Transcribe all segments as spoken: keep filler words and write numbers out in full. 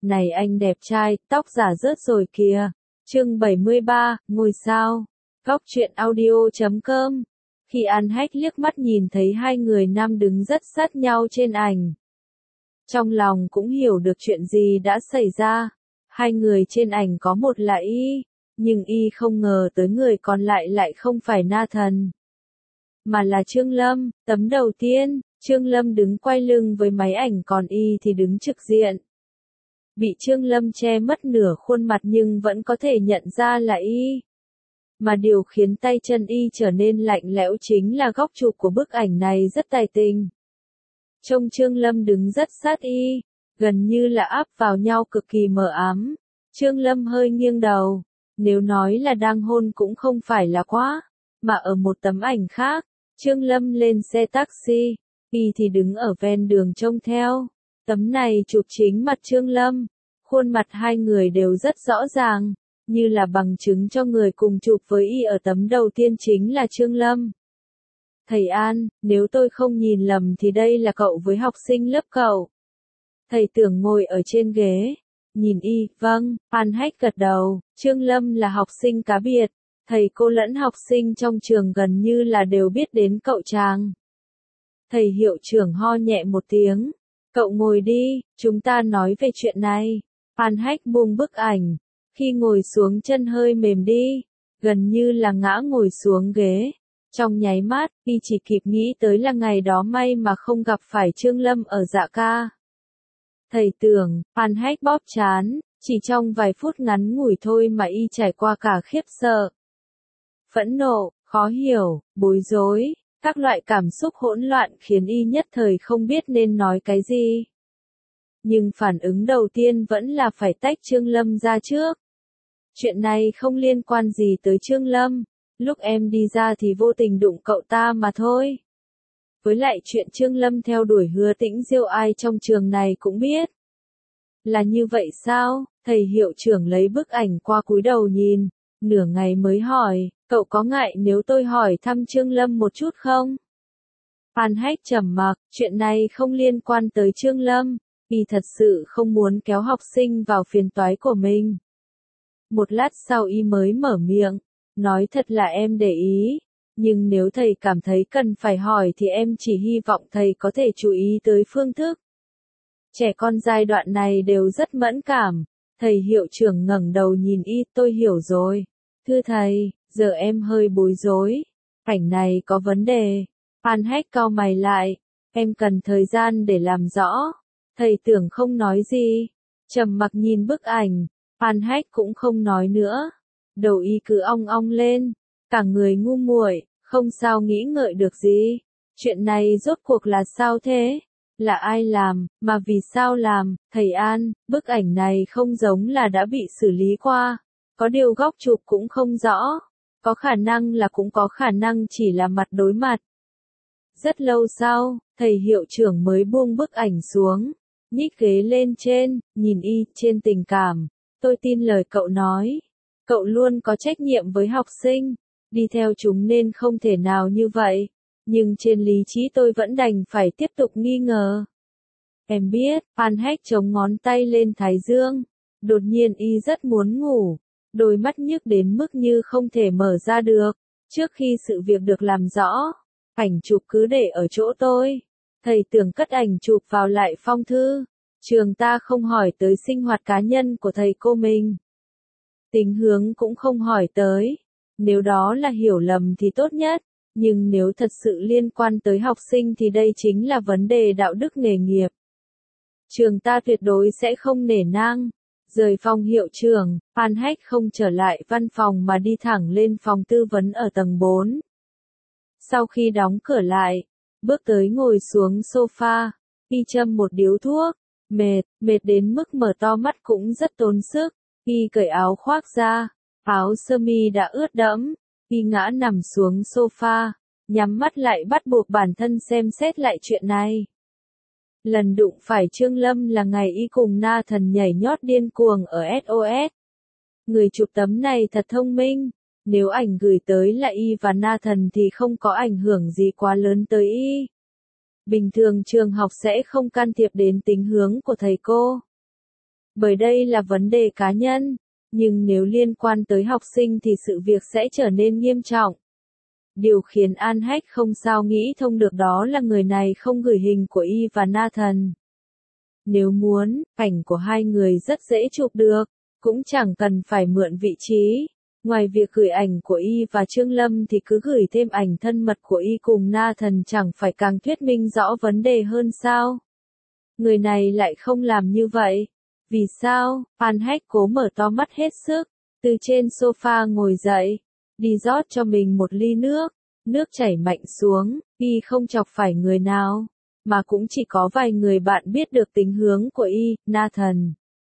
Này anh đẹp trai, tóc giả rớt rồi kìa. Chương bảy mươi ba, ngôi sao. Góc truyện audio chấm com. Khi An Hách liếc mắt nhìn thấy hai người nam đứng rất sát nhau trên ảnh. Trong lòng cũng hiểu được chuyện gì đã xảy ra. Hai người trên ảnh có một là Y, nhưng Y không ngờ tới người còn lại lại không phải Na Thần, mà là Trương Lâm. Tấm đầu tiên, Trương Lâm đứng quay lưng với máy ảnh còn Y thì đứng trực diện. Bị Trương Lâm che mất nửa khuôn mặt nhưng vẫn có thể nhận ra là Y. Mà điều khiến tay chân Y trở nên lạnh lẽo chính là góc chụp của bức ảnh này rất tài tình. Trông Trương Lâm đứng rất sát Y, gần như là áp vào nhau cực kỳ mờ ám. Trương Lâm hơi nghiêng đầu, nếu nói là đang hôn cũng không phải là quá, mà ở một tấm ảnh khác, Trương Lâm lên xe taxi, Y thì đứng ở ven đường trông theo. Tấm này chụp chính mặt Trương Lâm, khuôn mặt hai người đều rất rõ ràng, như là bằng chứng cho người cùng chụp với Y ở tấm đầu tiên chính là Trương Lâm. Thầy An, nếu tôi không nhìn lầm thì đây là cậu với học sinh lớp cậu. Thầy Tưởng ngồi ở trên ghế, nhìn Y, vâng, An Hách gật đầu. Trương Lâm là học sinh cá biệt, thầy cô lẫn học sinh trong trường gần như là đều biết đến cậu chàng. Thầy hiệu trưởng ho nhẹ một tiếng, cậu ngồi đi, chúng ta nói về chuyện này. An Hách buông bức ảnh, khi ngồi xuống chân hơi mềm đi, gần như là ngã ngồi xuống ghế. Trong nháy mắt, Y chỉ kịp nghĩ tới là ngày đó may mà không gặp phải Trương Lâm ở Dạ Ca. Thầy Tưởng, An Hách bóp trán, chỉ trong vài phút ngắn ngủi thôi mà Y trải qua cả khiếp sợ, phẫn nộ, khó hiểu, bối rối, các loại cảm xúc hỗn loạn khiến Y nhất thời không biết nên nói cái gì. Nhưng phản ứng đầu tiên vẫn là phải tách Trương Lâm ra trước. Chuyện này không liên quan gì tới Trương Lâm, lúc em đi ra thì vô tình đụng cậu ta mà thôi. Với lại chuyện Trương Lâm theo đuổi Hứa Tĩnh Diêu ai trong trường này cũng biết. Là như vậy sao? Thầy hiệu trưởng lấy bức ảnh qua cúi đầu nhìn, nửa ngày mới hỏi, cậu có ngại nếu tôi hỏi thăm Trương Lâm một chút không? An Hách trầm mặc, chuyện này không liên quan tới Trương Lâm, Y thật sự không muốn kéo học sinh vào phiền toái của mình. Một lát sau Y mới mở miệng, nói thật là em để ý, nhưng nếu thầy cảm thấy cần phải hỏi thì em chỉ hy vọng thầy có thể chú ý tới phương thức. Trẻ con giai đoạn này đều rất mẫn cảm. Thầy hiệu trưởng ngẩng đầu nhìn Y, tôi hiểu rồi. Thưa thầy, giờ em hơi bối rối. Cảnh này có vấn đề. An Hách cau mày lại, em cần thời gian để làm rõ. Thầy Tưởng không nói gì, trầm mặc nhìn bức ảnh. An Hách cũng không nói nữa. Đầu Y cứ ong ong lên, cả người ngu muội, không sao nghĩ ngợi được gì. Chuyện này rốt cuộc là sao thế? Là ai làm, mà vì sao làm? Thầy An, bức ảnh này không giống là đã bị xử lý qua. Có điều góc chụp cũng không rõ. Có khả năng là cũng có khả năng chỉ là mặt đối mặt. Rất lâu sau, thầy hiệu trưởng mới buông bức ảnh xuống, nhích ghế lên trên, nhìn Y trên tình cảm. Tôi tin lời cậu nói. Cậu luôn có trách nhiệm với học sinh, đi theo chúng nên không thể nào như vậy. Nhưng trên lý trí tôi vẫn đành phải tiếp tục nghi ngờ. Em biết, An Hách chống ngón tay lên thái dương. Đột nhiên Y rất muốn ngủ, đôi mắt nhức đến mức như không thể mở ra được. Trước khi sự việc được làm rõ, ảnh chụp cứ để ở chỗ tôi. Thầy Tưởng cất ảnh chụp vào lại phong thư. Trường ta không hỏi tới sinh hoạt cá nhân của thầy cô mình. Tính hướng cũng không hỏi tới. Nếu đó là hiểu lầm thì tốt nhất. Nhưng nếu thật sự liên quan tới học sinh thì đây chính là vấn đề đạo đức nghề nghiệp. Trường ta tuyệt đối sẽ không nể nang. Rời phòng hiệu trưởng, An Hách không trở lại văn phòng mà đi thẳng lên phòng tư vấn ở tầng bốn. Sau khi đóng cửa lại, bước tới ngồi xuống sofa, Y châm một điếu thuốc, mệt, mệt đến mức mở to mắt cũng rất tốn sức. Y cởi áo khoác ra, áo sơ mi đã ướt đẫm. Y ngã nằm xuống sofa, nhắm mắt lại bắt buộc bản thân xem xét lại chuyện này. Lần đụng phải Trương Lâm là ngày Y cùng Na Thần nhảy nhót điên cuồng ở ét o ét. Người chụp tấm này thật thông minh, nếu ảnh gửi tới là Y và Na Thần thì không có ảnh hưởng gì quá lớn tới Y. Bình thường trường học sẽ không can thiệp đến tính hướng của thầy cô. Bởi đây là vấn đề cá nhân, nhưng nếu liên quan tới học sinh thì sự việc sẽ trở nên nghiêm trọng. Điều khiến An Hách không sao nghĩ thông được đó là người này không gửi hình của Y và Nathan. Nếu muốn, ảnh của hai người rất dễ chụp được, cũng chẳng cần phải mượn vị trí. Ngoài việc gửi ảnh của Y và Trương Lâm thì cứ gửi thêm ảnh thân mật của Y cùng Nathan chẳng phải càng thuyết minh rõ vấn đề hơn sao? Người này lại không làm như vậy. Vì sao? An Hách cố mở to mắt hết sức, từ trên sofa ngồi dậy, đi rót cho mình một ly nước, nước chảy mạnh xuống, Y không chọc phải người nào, mà cũng chỉ có vài người bạn biết được tính hướng của Y, Nathan.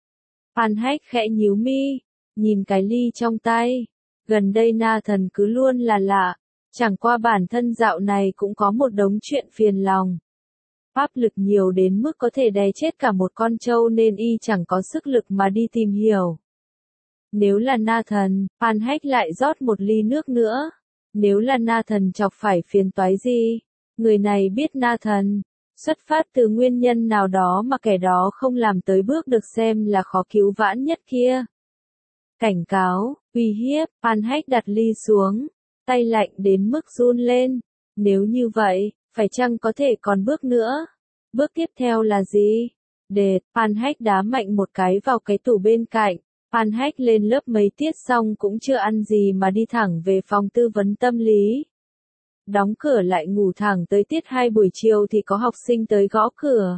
An Hách khẽ nhíu mi, nhìn cái ly trong tay, gần đây Nathan cứ luôn là lạ, chẳng qua bản thân dạo này cũng có một đống chuyện phiền lòng. Áp lực nhiều đến mức có thể đè chết cả một con trâu nên Y chẳng có sức lực mà đi tìm hiểu. Nếu là Nathan, An Hách lại rót một ly nước nữa. Nếu là Nathan chọc phải phiền toái gì? Người này biết Nathan, xuất phát từ nguyên nhân nào đó mà kẻ đó không làm tới bước được xem là khó cứu vãn nhất kia. Cảnh cáo, uy hiếp, An Hách đặt ly xuống, tay lạnh đến mức run lên. Nếu như vậy, phải chăng có thể còn bước nữa? Bước tiếp theo là gì? Đệt, An Hách đá mạnh một cái vào cái tủ bên cạnh. An Hách lên lớp mấy tiết xong cũng chưa ăn gì mà đi thẳng về phòng tư vấn tâm lý. Đóng cửa lại ngủ thẳng tới tiết hai buổi chiều thì có học sinh tới gõ cửa.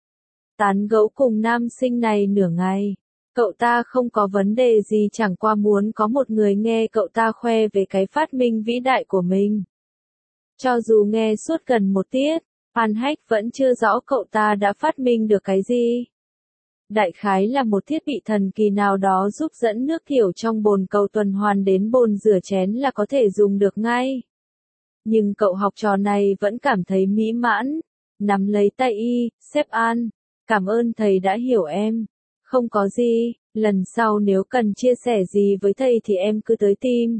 Tán gẫu cùng nam sinh này nửa ngày. Cậu ta không có vấn đề gì, chẳng qua muốn có một người nghe cậu ta khoe về cái phát minh vĩ đại của mình. Cho dù nghe suốt gần một tiết, An Hách vẫn chưa rõ cậu ta đã phát minh được cái gì. Đại khái là một thiết bị thần kỳ nào đó giúp dẫn nước tiểu trong bồn cầu tuần hoàn đến bồn rửa chén là có thể dùng được ngay. Nhưng cậu học trò này vẫn cảm thấy mỹ mãn, nắm lấy tay Y, sếp An, cảm ơn thầy đã hiểu em. Không có gì, lần sau nếu cần chia sẻ gì với thầy thì em cứ tới tìm.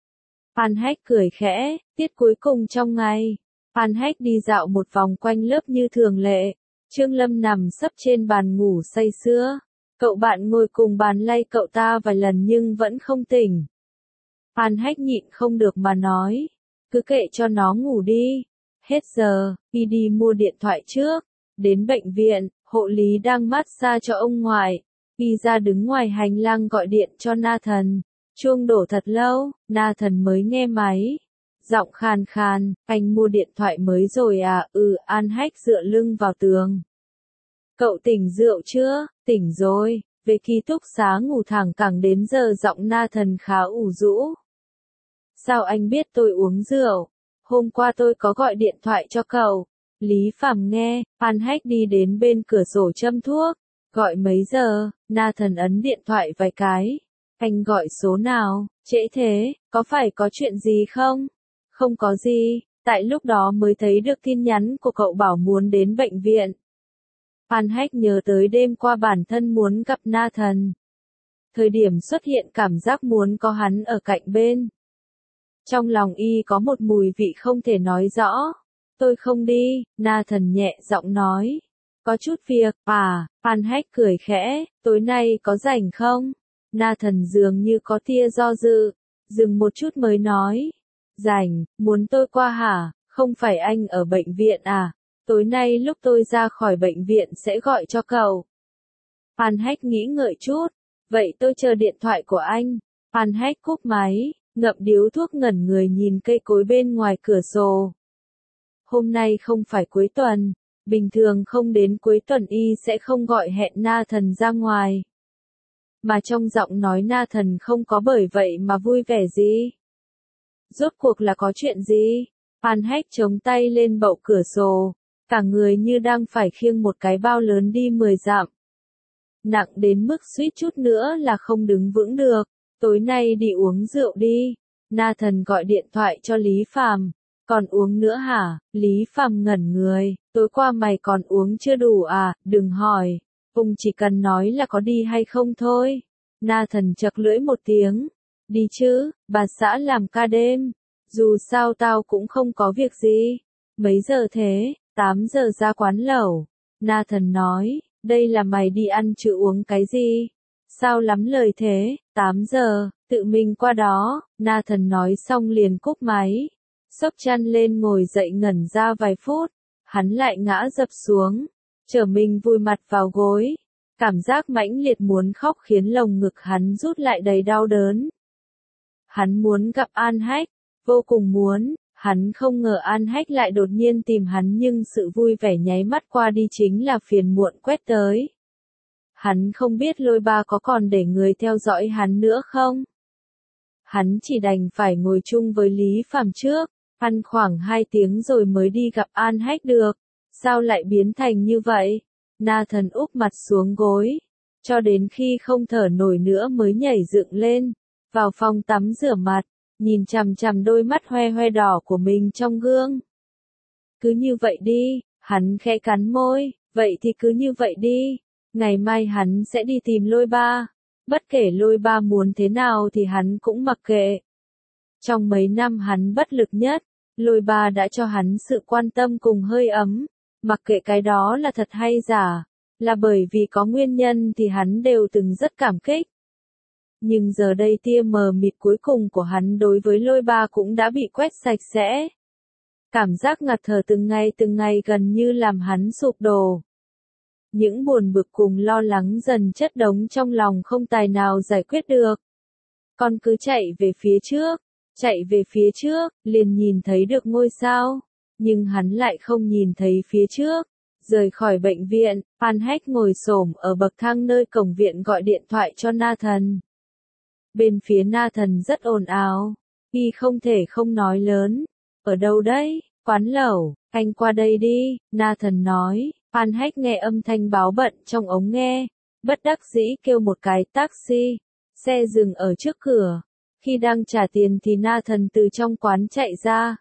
An Hách cười khẽ, tiết cuối cùng trong ngày. An Hách đi dạo một vòng quanh lớp như thường lệ. Trương Lâm nằm sấp trên bàn ngủ say sưa. Cậu bạn ngồi cùng bàn lay cậu ta vài lần nhưng vẫn không tỉnh. An Hách nhịn không được mà nói. Cứ kệ cho nó ngủ đi. Hết giờ, Y đi mua điện thoại trước. Đến bệnh viện, hộ lý đang massage cho ông ngoại. Y ra đứng ngoài hành lang gọi điện cho Nathan. Chuông đổ thật lâu, Nathan mới nghe máy. Giọng khàn khàn, anh mua điện thoại mới rồi à? Ừ, An Hách dựa lưng vào tường. Cậu tỉnh rượu chưa? Tỉnh rồi. Về ký túc xá ngủ thẳng cẳng đến giờ, giọng Nathan khá ủ rũ. Sao anh biết tôi uống rượu? Hôm qua tôi có gọi điện thoại cho cậu. Lý Phàm nghe, An Hách đi đến bên cửa sổ châm thuốc. Gọi mấy giờ? Nathan ấn điện thoại vài cái. Anh gọi số nào? Trễ thế, có phải có chuyện gì không? Không có gì, tại lúc đó mới thấy được tin nhắn của cậu bảo muốn đến bệnh viện. An Hách nhớ tới đêm qua bản thân muốn gặp Nathan. Thời điểm xuất hiện cảm giác muốn có hắn ở cạnh bên. Trong lòng Y có một mùi vị không thể nói rõ. Tôi không đi, Nathan nhẹ giọng nói. Có chút việc, à, An Hách cười khẽ, tối nay có rảnh không? Nathan dường như có tia do dự, dừng một chút mới nói. Rảnh, muốn tôi qua hả? Không phải anh ở bệnh viện à? Tối nay lúc tôi ra khỏi bệnh viện sẽ gọi cho cậu. An Hách nghĩ ngợi chút. Vậy tôi chờ điện thoại của anh. An Hách cúp máy, ngậm điếu thuốc ngẩn người nhìn cây cối bên ngoài cửa sổ. Hôm nay không phải cuối tuần. Bình thường không đến cuối tuần Y sẽ không gọi hẹn Nathan ra ngoài. Mà trong giọng nói Nathan không có bởi vậy mà vui vẻ gì. Rốt cuộc là có chuyện gì? An Hách chống tay lên bậu cửa sổ, cả người như đang phải khiêng một cái bao lớn đi mười dặm. Nặng đến mức suýt chút nữa là không đứng vững được. Tối nay đi uống rượu đi. Nathan gọi điện thoại cho Lý Phàm. Còn uống nữa hả? Lý Phàm ngẩn người. Tối qua mày còn uống chưa đủ à? Đừng hỏi. Ông chỉ cần nói là có đi hay không thôi. Nathan chật lưỡi một tiếng. Đi chứ, bà xã làm ca đêm. Dù sao tao cũng không có việc gì. Mấy giờ thế? tám giờ ra quán lẩu. Nathan nói, đây là mày đi ăn chứ uống cái gì? Sao lắm lời thế, tám giờ, tự mình qua đó, Nathan nói xong liền cúp máy. Xốc chăn lên ngồi dậy ngẩn ra vài phút, hắn lại ngã dập xuống, trở mình vùi mặt vào gối. Cảm giác mãnh liệt muốn khóc khiến lồng ngực hắn rút lại đầy đau đớn. Hắn muốn gặp An Hách, vô cùng muốn, hắn không ngờ An Hách lại đột nhiên tìm hắn nhưng sự vui vẻ nháy mắt qua đi chính là phiền muộn quét tới. Hắn không biết Lôi Ba có còn để người theo dõi hắn nữa không? Hắn chỉ đành phải ngồi chung với Lý Phàm trước, ăn khoảng hai tiếng rồi mới đi gặp An Hách được. Sao lại biến thành như vậy? Nathan úp mặt xuống gối, cho đến khi không thở nổi nữa mới nhảy dựng lên, vào phòng tắm rửa mặt, nhìn chằm chằm đôi mắt hoe hoe đỏ của mình trong gương. Cứ như vậy đi, hắn khẽ cắn môi, vậy thì cứ như vậy đi, ngày mai hắn sẽ đi tìm Lôi Ba, bất kể Lôi Ba muốn thế nào thì hắn cũng mặc kệ. Trong mấy năm hắn bất lực nhất, Lôi Ba đã cho hắn sự quan tâm cùng hơi ấm. Mặc kệ cái đó là thật hay giả, là bởi vì có nguyên nhân thì hắn đều từng rất cảm kích. Nhưng giờ đây tia mờ mịt cuối cùng của hắn đối với Lôi Ba cũng đã bị quét sạch sẽ. Cảm giác ngạt thở từng ngày từng ngày gần như làm hắn sụp đổ. Những buồn bực cùng lo lắng dần chất đống trong lòng không tài nào giải quyết được. Con cứ chạy về phía trước, chạy về phía trước, liền nhìn thấy được ngôi sao. Nhưng hắn lại không nhìn thấy phía trước. Rời khỏi bệnh viện, An Hách ngồi xổm ở bậc thang nơi cổng viện gọi điện thoại cho Nathan. Bên phía Nathan rất ồn ào, y không thể không nói lớn. Ở đâu đấy? Quán lẩu, anh qua đây đi, Nathan nói. An Hách nghe âm thanh báo bận trong ống nghe, bất đắc dĩ kêu một cái taxi. Xe dừng ở trước cửa. Khi đang trả tiền thì Nathan từ trong quán chạy ra.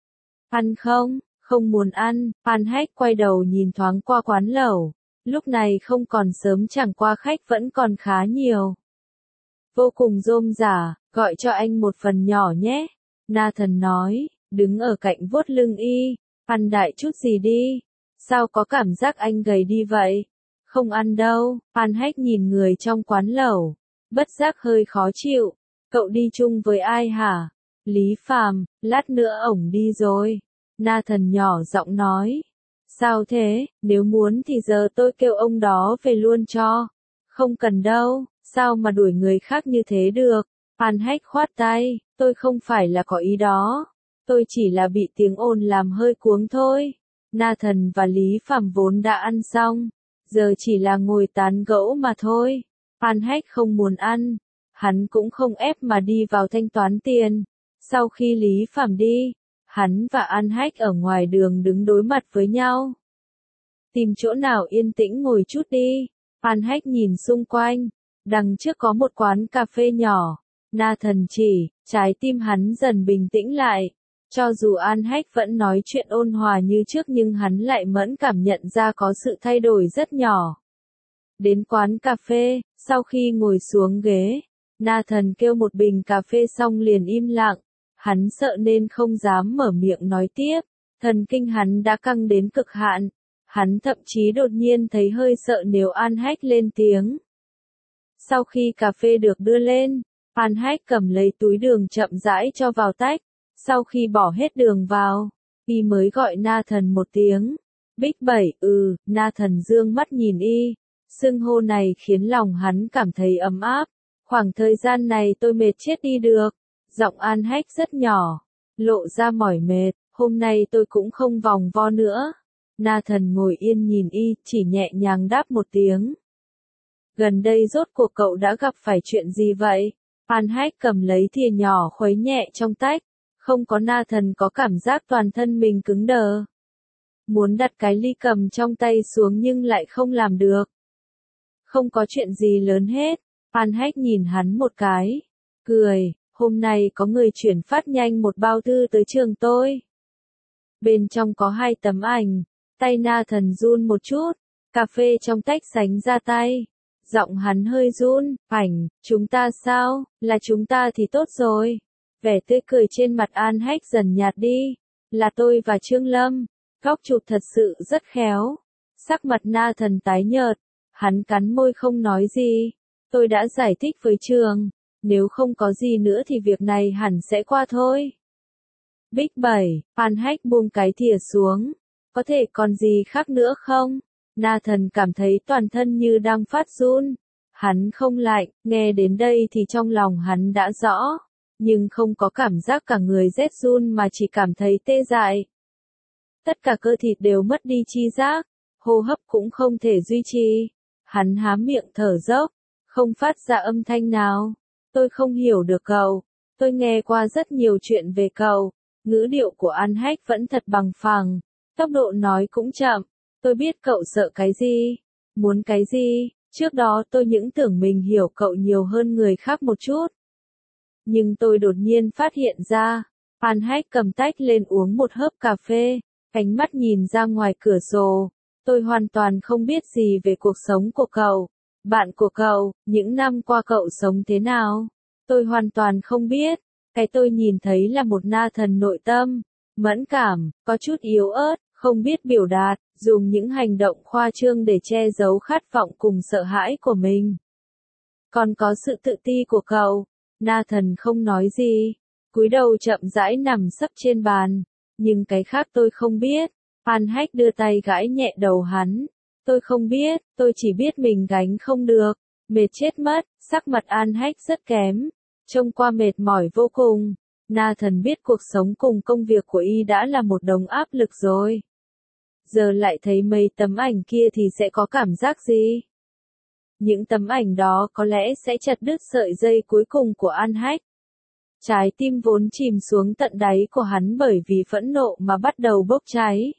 Ăn không? Không muốn ăn. An Hách quay đầu nhìn thoáng qua quán lẩu. Lúc này không còn sớm chẳng qua khách vẫn còn khá nhiều. Vô cùng rôm rả, gọi cho anh một phần nhỏ nhé. Nathan nói, đứng ở cạnh vuốt lưng y. Ăn đại chút gì đi. Sao có cảm giác anh gầy đi vậy? Không ăn đâu. An Hách nhìn người trong quán lẩu. Bất giác hơi khó chịu. Cậu đi chung với ai hả? Lý Phàm, lát nữa ổng đi rồi. Nathan nhỏ giọng nói. Sao thế, nếu muốn thì giờ tôi kêu ông đó về luôn cho. Không cần đâu, sao mà đuổi người khác như thế được. An Hách khoát tay, tôi không phải là có ý đó. Tôi chỉ là bị tiếng ồn làm hơi cuống thôi. Nathan và Lý Phàm vốn đã ăn xong. Giờ chỉ là ngồi tán gẫu mà thôi. An Hách không muốn ăn. Hắn cũng không ép mà đi vào thanh toán tiền. Sau khi Lý Phàm đi, hắn và An Hách ở ngoài đường đứng đối mặt với nhau. Tìm chỗ nào yên tĩnh ngồi chút đi. An Hách nhìn xung quanh. Đằng trước có một quán cà phê nhỏ. Nathan chỉ, trái tim hắn dần bình tĩnh lại. Cho dù An Hách vẫn nói chuyện ôn hòa như trước nhưng hắn lại mẫn cảm nhận ra có sự thay đổi rất nhỏ. Đến quán cà phê, sau khi ngồi xuống ghế, Nathan kêu một bình cà phê xong liền im lặng. Hắn sợ nên không dám mở miệng nói tiếp. Thần kinh hắn đã căng đến cực hạn. Hắn thậm chí đột nhiên thấy hơi sợ nếu An Hách lên tiếng. Sau khi cà phê được đưa lên, An Hách cầm lấy túi đường chậm rãi cho vào tách. Sau khi bỏ hết đường vào, y mới gọi Nathan một tiếng. Bích Bảy, ừ, Nathan dương mắt nhìn y. Xưng hô này khiến lòng hắn cảm thấy ấm áp. Khoảng thời gian này tôi mệt chết đi được. Giọng An Hách rất nhỏ, lộ ra mỏi mệt, hôm nay tôi cũng không vòng vo nữa. Nathan ngồi yên nhìn y, chỉ nhẹ nhàng đáp một tiếng. Gần đây rốt cuộc cậu đã gặp phải chuyện gì vậy? An Hách cầm lấy thìa nhỏ khuấy nhẹ trong tách, không có Nathan có cảm giác toàn thân mình cứng đờ. Muốn đặt cái ly cầm trong tay xuống nhưng lại không làm được. Không có chuyện gì lớn hết, An Hách nhìn hắn một cái, cười. Hôm nay có người chuyển phát nhanh một bao thư tới trường tôi. Bên trong có hai tấm ảnh. Tay Nathan run một chút. Cà phê trong tách sánh ra tay. Giọng hắn hơi run. Ảnh, chúng ta sao? Là chúng ta thì tốt rồi. Vẻ tươi cười trên mặt An Hách dần nhạt đi. Là tôi và Trương Lâm. Góc chụp thật sự rất khéo. Sắc mặt Nathan tái nhợt. Hắn cắn môi không nói gì. Tôi đã giải thích với trường, nếu không có gì nữa thì việc này hẳn sẽ qua thôi. Bích bảy, Phan Hách buông cái thìa xuống. Có thể còn gì khác nữa không? Nathan cảm thấy toàn thân như đang phát run. Hắn không lạnh, nghe đến đây thì trong lòng hắn đã rõ. Nhưng không có cảm giác cả người rét run mà chỉ cảm thấy tê dại. Tất cả cơ thịt đều mất đi chi giác, hô hấp cũng không thể duy trì. Hắn há miệng thở dốc, không phát ra âm thanh nào. Tôi không hiểu được cậu. Tôi nghe qua rất nhiều chuyện về cậu. Ngữ điệu của An Hách vẫn thật bằng phẳng. Tốc độ nói cũng chậm. Tôi biết cậu sợ cái gì, muốn cái gì. Trước đó tôi những tưởng mình hiểu cậu nhiều hơn người khác một chút. Nhưng tôi đột nhiên phát hiện ra. An Hách cầm tách lên uống một hớp cà phê. Ánh mắt nhìn ra ngoài cửa sổ. Tôi hoàn toàn không biết gì về cuộc sống của cậu. Bạn của cậu, những năm qua cậu sống thế nào? Tôi hoàn toàn không biết. Cái tôi nhìn thấy là một Nathan nội tâm, mẫn cảm, có chút yếu ớt, không biết biểu đạt, dùng những hành động khoa trương để che giấu khát vọng cùng sợ hãi của mình. Còn có sự tự ti của cậu. Nathan không nói gì, cúi đầu chậm rãi nằm sấp trên bàn. Nhưng cái khác tôi không biết. An Hách đưa tay gãi nhẹ đầu hắn. Tôi không biết, tôi chỉ biết mình gánh không được. Mệt chết mất, sắc mặt An Hách rất kém. Trông qua mệt mỏi vô cùng. Nathan biết cuộc sống cùng công việc của y đã là một đống áp lực rồi. Giờ lại thấy mấy tấm ảnh kia thì sẽ có cảm giác gì? Những tấm ảnh đó có lẽ sẽ chặt đứt sợi dây cuối cùng của An Hách. Trái tim vốn chìm xuống tận đáy của hắn bởi vì phẫn nộ mà bắt đầu bốc cháy.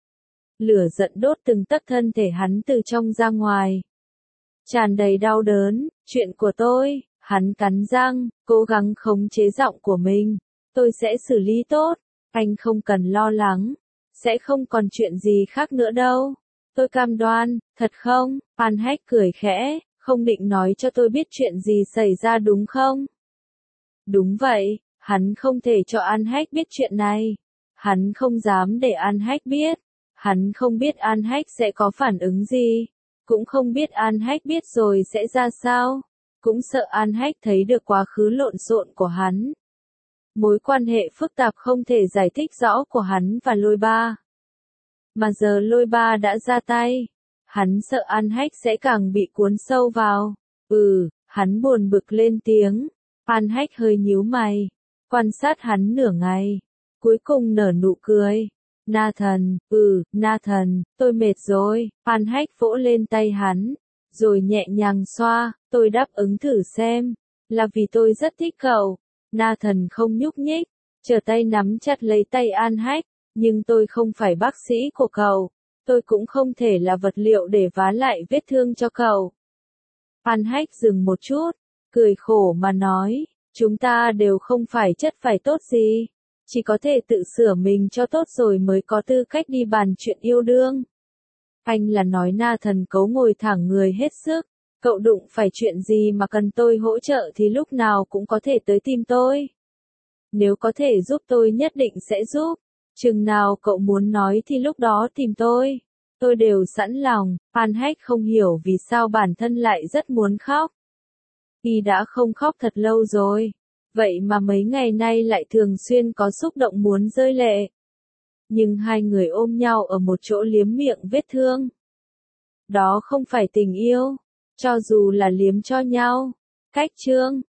Lửa giận đốt từng tấc thân thể hắn từ trong ra ngoài. Tràn đầy đau đớn, chuyện của tôi, hắn cắn răng, cố gắng khống chế giọng của mình. Tôi sẽ xử lý tốt, anh không cần lo lắng. Sẽ không còn chuyện gì khác nữa đâu. Tôi cam đoan, thật không? An Hách cười khẽ, không định nói cho tôi biết chuyện gì xảy ra đúng không? Đúng vậy, hắn không thể cho An Hách biết chuyện này. Hắn không dám để An Hách biết. Hắn không biết An Hách sẽ có phản ứng gì. Cũng không biết An Hách biết rồi sẽ ra sao. Cũng sợ An Hách thấy được quá khứ lộn xộn của hắn. Mối quan hệ phức tạp không thể giải thích rõ của hắn và Lôi Ba. Mà giờ Lôi Ba đã ra tay. Hắn sợ An Hách sẽ càng bị cuốn sâu vào. Ừ, hắn buồn bực lên tiếng. An Hách hơi nhíu mày. Quan sát hắn nửa ngày. Cuối cùng nở nụ cười. Nathan, ừ, Nathan, tôi mệt rồi. An Hách vỗ lên tay hắn. Rồi nhẹ nhàng xoa. Tôi đáp ứng thử xem. Là vì tôi rất thích cậu. Nathan không nhúc nhích. Trở tay nắm chặt lấy tay An Hách. Nhưng tôi không phải bác sĩ của cậu. Tôi cũng không thể là vật liệu để vá lại vết thương cho cậu. An Hách dừng một chút. Cười khổ mà nói. Chúng ta đều không phải chất phải tốt gì. Chỉ có thể tự sửa mình cho tốt rồi mới có tư cách đi bàn chuyện yêu đương. Anh là nói Nathan cấu ngồi thẳng người hết sức. Cậu đụng phải chuyện gì mà cần tôi hỗ trợ thì lúc nào cũng có thể tới tìm tôi. Nếu có thể giúp tôi nhất định sẽ giúp. Chừng nào cậu muốn nói thì lúc đó tìm tôi. Tôi đều sẵn lòng. An Hách không hiểu vì sao bản thân lại rất muốn khóc. Y đã không khóc thật lâu rồi. Vậy mà mấy ngày nay lại thường xuyên có xúc động muốn rơi lệ. Nhưng hai người ôm nhau ở một chỗ liếm miệng vết thương. Đó không phải tình yêu. Cho dù là liếm cho nhau. Cách chương.